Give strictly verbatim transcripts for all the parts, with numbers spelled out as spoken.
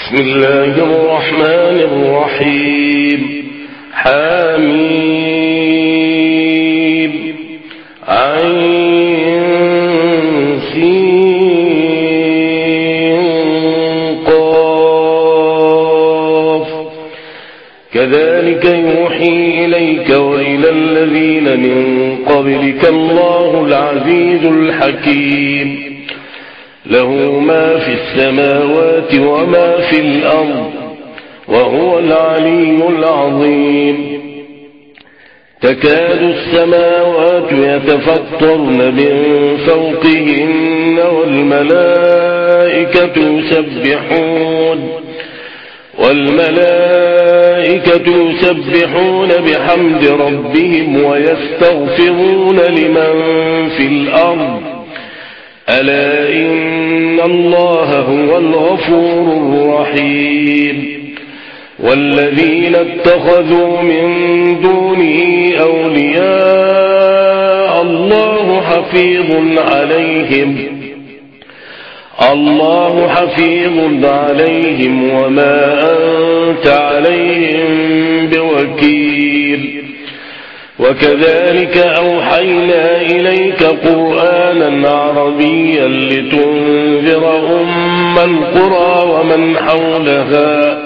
بسم الله الرحمن الرحيم. حميم عين سين قاف. كذلك يوحي إليك وإلى الذين من قبلك الله العزيز الحكيم. له ما في السماوات وما في الأرض وهو العلي العظيم. تكاد السماوات يتفطرن من فوقهن والملائكة يسبحون والملائكة يسبحون بحمد ربهم ويستغفرون لمن في الأرض. ألا إن الله هو الغفور الرحيم. والذين اتخذوا من دونه أولياء الله حفيظ عليهم الله حفيظ عليهم وما أنت عليهم بوكيل. وكذلك أوحينا إليك قرآنا عربيا لتنذر أم القرى ومن حولها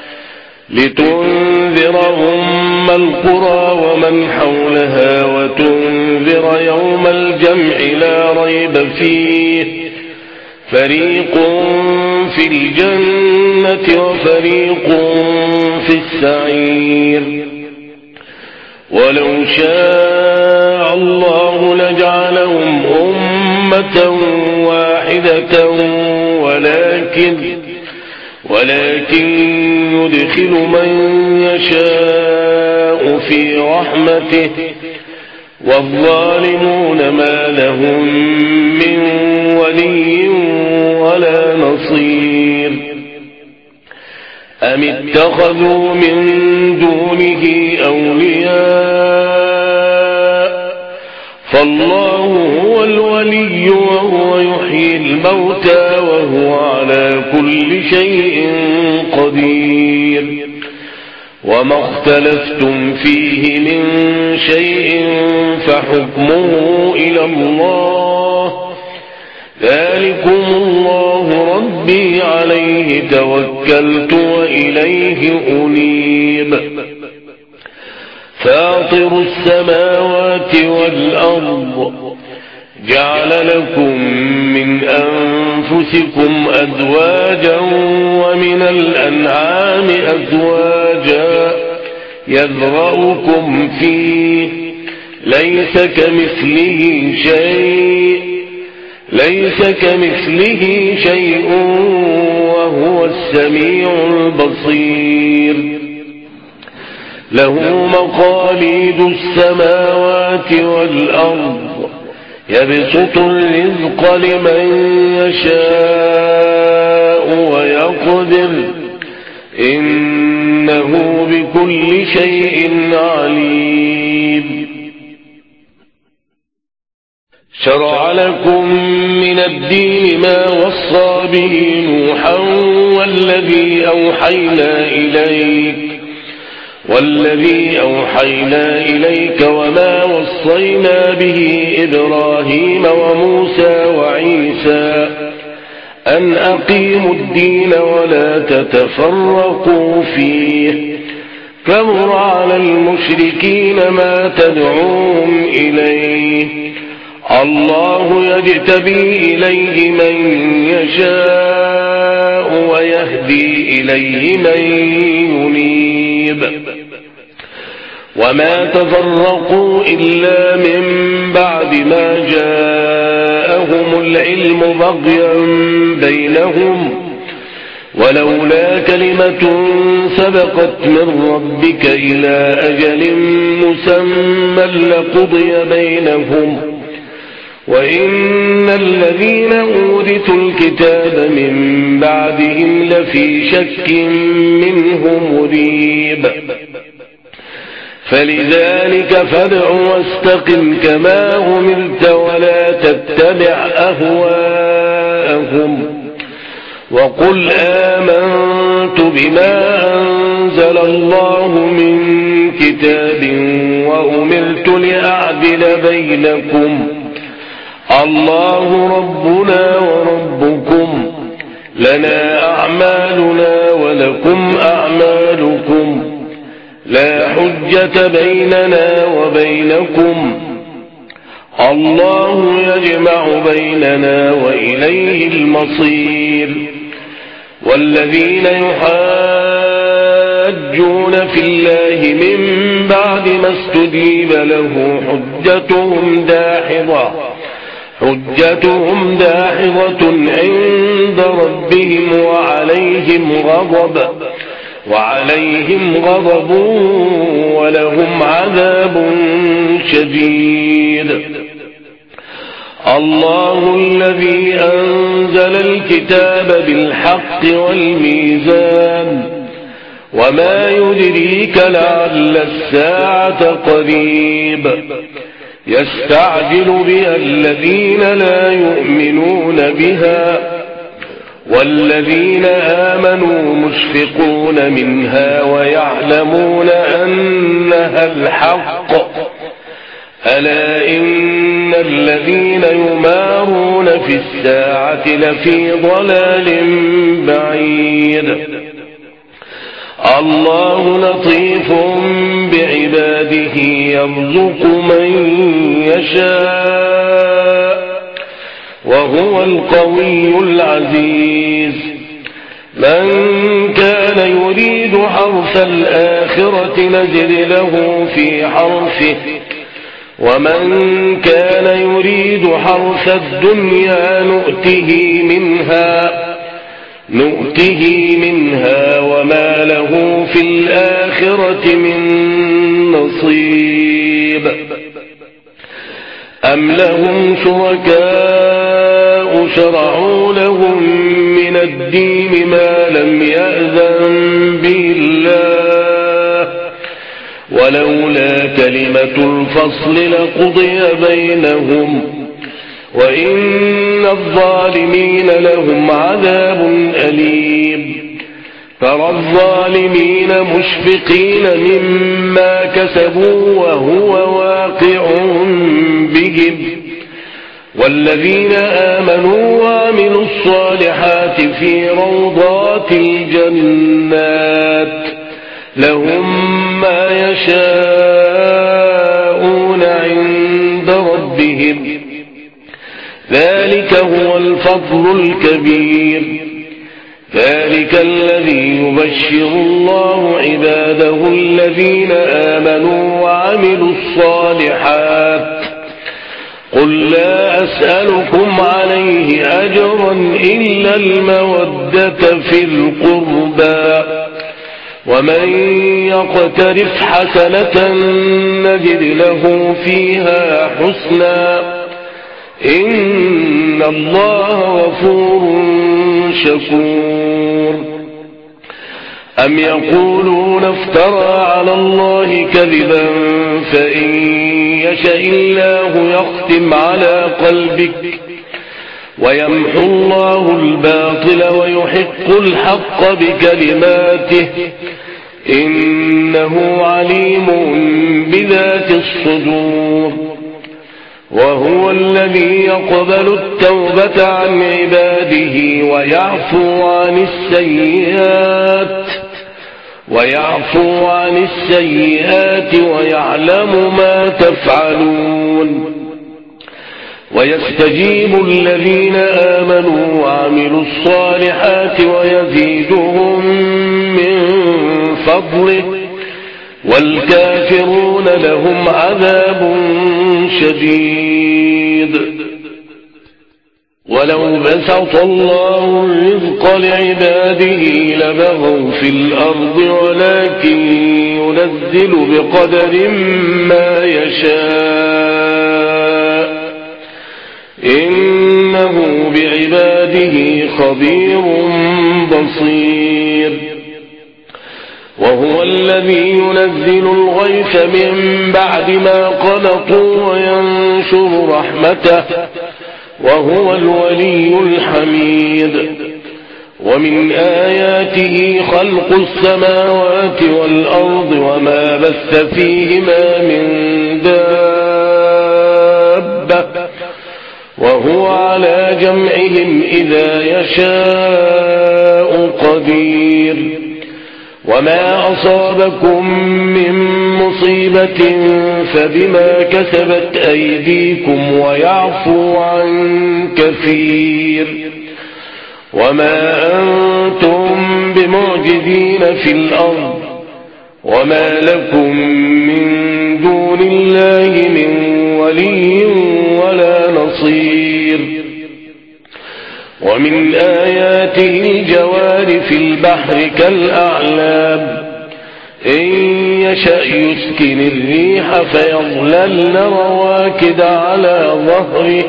لتنذر أم القرى ومن حولها وتنذر يوم الجمع لا ريب فيه. فريق في الجنة وفريق في السعير. ولو شاء الله لجعلهم أمة واحدة ولكن ولكن يدخل من يشاء في رحمته والظالمون ما لهم من ولي ولا نصير. أم اتخذوا من دونه أولياء فالله هو الولي وهو يحيي الموتى وهو على كل شيء قدير. وما اختلفتم فيه من شيء فحكمه إلى الله. ذلكم الله ربي عليه توكلت وإليه أنيب. فاطر السماوات والأرض جعل لكم من أنفسكم أزواجا ومن الأنعام أزواجا يذرأكم فيه ليس كمثله شيء ليس كمثله شيء وهو السميع البصير. له مقاليد السماوات والأرض يبسط الرزق لمن يشاء ويقدر إنه بكل شيء عليم. شرع لكم من الدين ما وصى به نوحا والذي أوحينا إليك والذي أوحينا إليك وما وصينا به إبراهيم وموسى وعيسى أن أقيموا الدين ولا تتفرقوا فيه. كبر على المشركين ما تدعوهم إليه. الله يجتبي إليه من يشاء ويهدي إليه من ينيب. وما تفرقوا إلا من بعد ما جاءهم العلم بغيا بينهم ولولا كلمة سبقت من ربك إلى أجل مسمى لقضي بينهم وإن الذين أورثوا الكتاب من بعدهم لفي شك منه مريب. فلذلك فادع واستقم كما أمرت ولا تتبع أهواءهم وقل آمنت بما أنزل الله من كتاب وأمرت لأعدل بينكم الله ربنا وربكم لنا أعمالنا ولكم أعمالكم لا حجة بيننا وبينكم الله يجمع بيننا وإليه المصير والذين يحاجون في الله من بعد ما استجيب له حجتهم داحضة حجتهم داحضة عند ربهم وعليهم غضب وعليهم غضب ولهم عذاب شديد الله الذي أنزل الكتاب بالحق والميزان وما يدريك لعل الساعة قريب يستعجل بها الذين لا يؤمنون بها والذين آمنوا مشفقون منها ويعلمون أنها الحق ألا إن الذين يمارون في الساعة لفي ضلال بعيد الله لطيف بعباده يرزق من يشاء وهو القوي العزيز من كان يريد حرث الآخرة نزد له في حرثه ومن كان يريد حرث الدنيا نؤته منها نؤته منها وما له في الآخرة من نصيب أم لهم شركاء شرعوا لهم من الدين ما لم يأذن به الله ولولا كلمة الفصل لقضي بينهم وإن الظالمين لهم عذاب أليم ترى الظالمين مشفقين مما كسبوا وهو واقع بهم والذين آمنوا وعملوا الصالحات في روضات الجنات لهم ما يشاءون عند ربهم ذلك هو الفضل الكبير ذلك الذي يبشر الله عباده الذين آمنوا وعملوا الصالحات قل لا أسألكم عليه أجرا إلا المودة في القربى ومن يقترف حسنة نجد له فيها حسنا إن الله غفور شكور أم يقولون افترى على الله كذبا فإن يشأ الله يختم على قلبك ويمحو الله الباطل ويحق الحق بكلماته إنه عليم بذات الصدور وهو الذي يقبل التوبة عن عباده ويعفو عن السيئات ويعفو عن السيئات ويعلم ما تفعلون ويستجيب الذين آمنوا وعملوا الصالحات ويزيدهم من فضله والكافرون لهم عذاب شديد ولو بسط الله الرزق لعباده لبغوا في الأرض ولكن ينزل بقدر ما يشاء إنه بعباده خبير بصير وهو الذي ينزل الغيث من بعد ما قنطوا وينشر رحمته وهو الولي الحميد ومن آياته خلق السماوات والأرض وما بث فيهما من دابة وهو على جمعهم إذا يشاء قدير وما أصابكم من مصيبة فبما كسبت أيديكم ويعفو عن كثير وما أنتم بمعجزين في الأرض وما لكم من دون الله من ولي ولا نصير ومن آياته الجوار في البحر كالأعلام إن يشأ يسكن الريح فيظللن رواكد على ظهره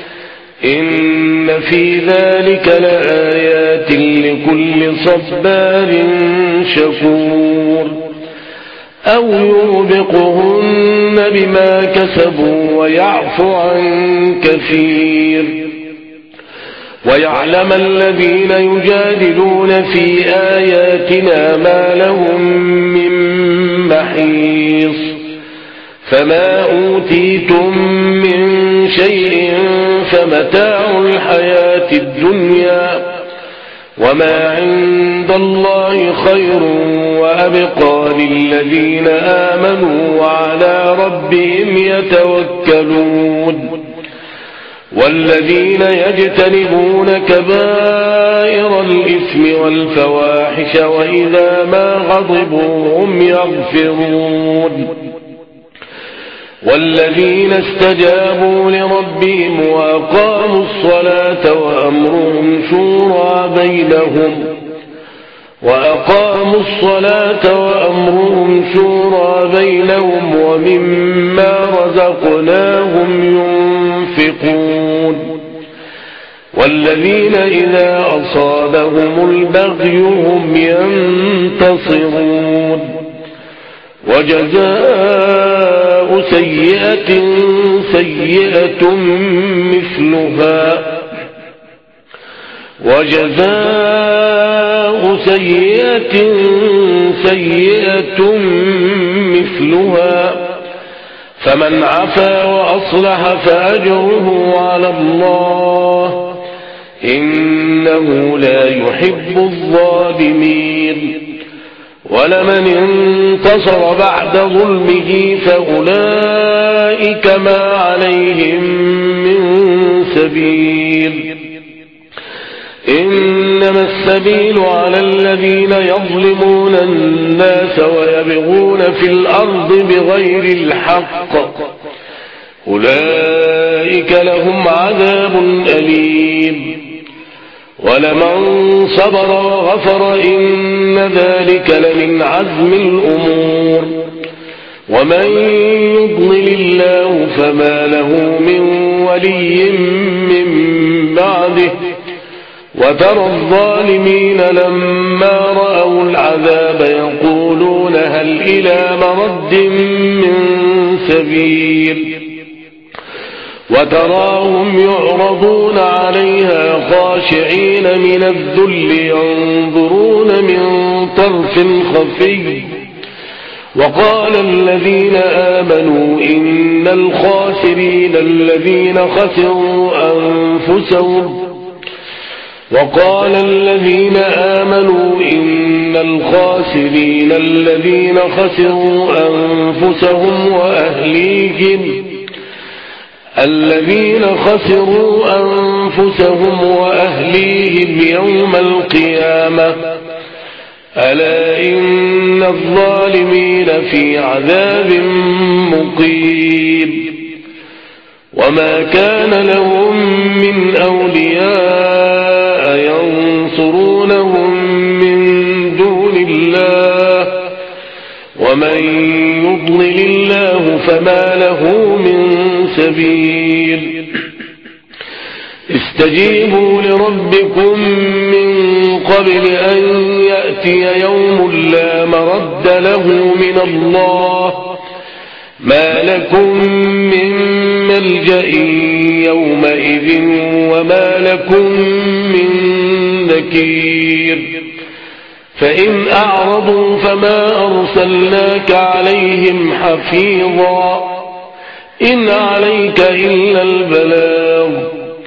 إن في ذلك لآيات لكل صبار شكور أو يوبقهن بما كسبوا ويعفو عن كثير ويعلم الذين يجادلون في آياتنا ما لهم من محيص فما أوتيتم من شيء فمتاع الحياة الدنيا وما عند الله خير وأبقى للذين آمنوا وعلى ربهم يتوكلون والذين يجتنبون كبائر الإثم والفواحش وإذا ما غضبوا هم يغفرون والذين استجابوا لربهم وأقاموا الصلاة وأمرهم شورى بينهم وأقاموا الصلاة وأمرهم شورى بينهم ومما رزقناهم ينفقون والذين إذا أصابهم البغي هم ينتصرون وجزاء سيئة سيئة مثلها وجزاء سيئة سيئة مثلها فمن عفا وأصلح فأجره على الله إنه لا يحب الظالمين ولمن انتصر بعد ظلمه فأولئك ما عليهم من سبيل إنما السبيل على الذين يظلمون الناس ويبغون في الأرض بغير الحق أولئك لهم عذاب أليم ولمن صبر وغفر إن ذلك لمن عزم الأمور ومن يضلل الله فما له من ولي من بعده وترى الظالمين لما رأوا العذاب يقولون هل إلى مرد من سبيل وتراهم يعرضون عليها خاشعين من الذل ينظرون من طرف خفي وقال الذين آمنوا إن الخاسرين الذين خسروا أنفسهم وقال الذين آمنوا إن الخاسرين الذين خسروا أنفسهم وأهليهم الذين خسروا أنفسهم وأهليهم يوم القيامة ألا إن الظالمين في عذاب مقيم وما كان لهم من أولياء ينصرونهم من دون الله ومن يضلل الله فما له من سبيل استجيبوا لربكم من قبل أن يأتي يوم لا مرد له من الله ما لكم من ملجأ يومئذ وما لكم من نكير فإن أعرضوا فما أرسلناك عليهم حفيظا إن عليك إلا البلاغ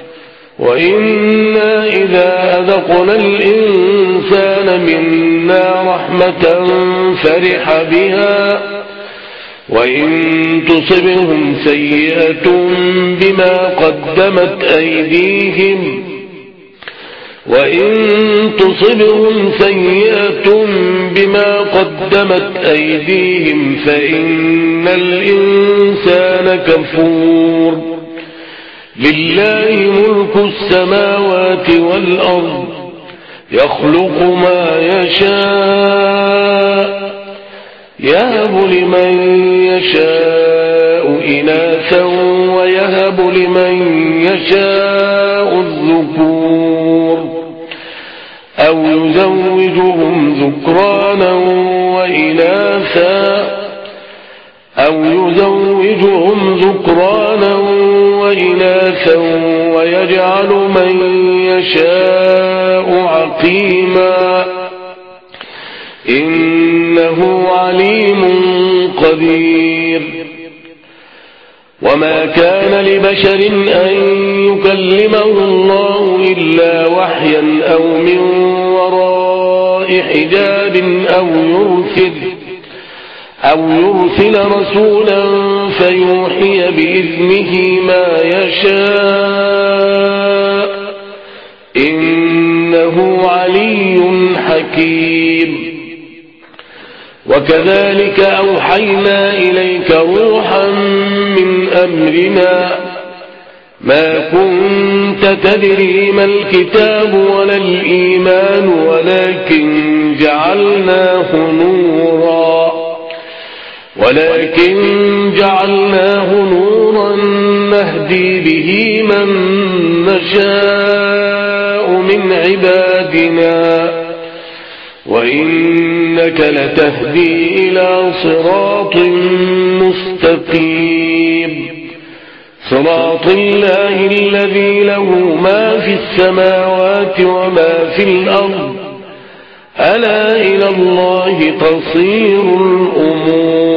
وإنا إذا أذقنا الإنسان منا رحمة فرح بها وإن تصبهم سيئة بما قدمت أيديهم وإن تصبهم سيئة بما قدمت أيديهم فإن الإنسان كفور لله ملك السماوات والأرض يخلق ما يشاء يهب لمن يشاء إناثا ويهب لمن يشاء الذكور أو يزوجهم ذكرانا وإناثا أو يزوجهم ذكرانا وإناثا ويجعل من يشاء عقيما إنه عليم قدير وما كان لبشر أن يكلمه الله إلا وحيا أو من وراء حجاب أو يرسل أو يرسل رسولا فيوحي بإذنه ما يشاء إنه علي حكيم وكذلك أوحينا إليك روحا من أمرنا ما كنت تدري ما الكتاب ولا الإيمان ولكن جعلناه نورا ولكن جعلناه نورا نهدي به من نشاء من عبادنا وإنك لتهدي إلى صراط مستقيم صراط الله الذي له ما في السماوات وما في الأرض ألا إلى الله تصير الأمور